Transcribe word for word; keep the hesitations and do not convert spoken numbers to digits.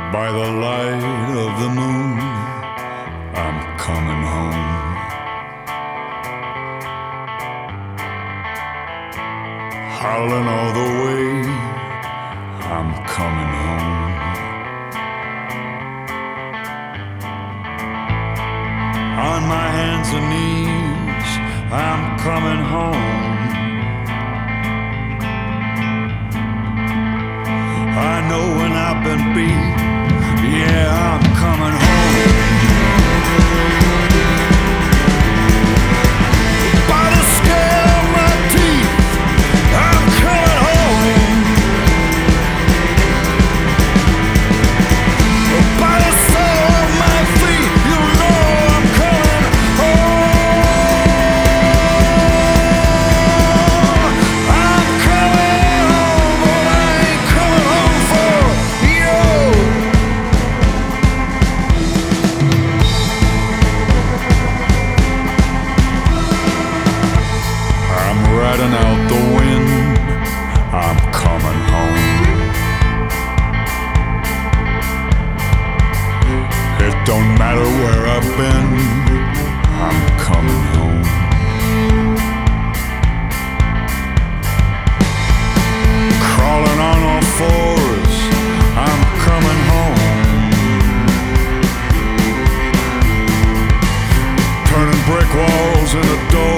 By the light of the moon, I'm coming home. Howling all the way, I'm coming home. On my hands and knees, I'm coming home. I know when I've been beat, yeah, I'm coming home. By the skin of my teeth, I'm coming home. By the sole of my feet, you know I'm coming home. I'm coming home, but I ain't coming home for you. I'm riding out the wind, I'm coming home. It don't matter where I've been, I'm coming home. Crawling on all fours, I'm coming home. Turning brick walls into doors,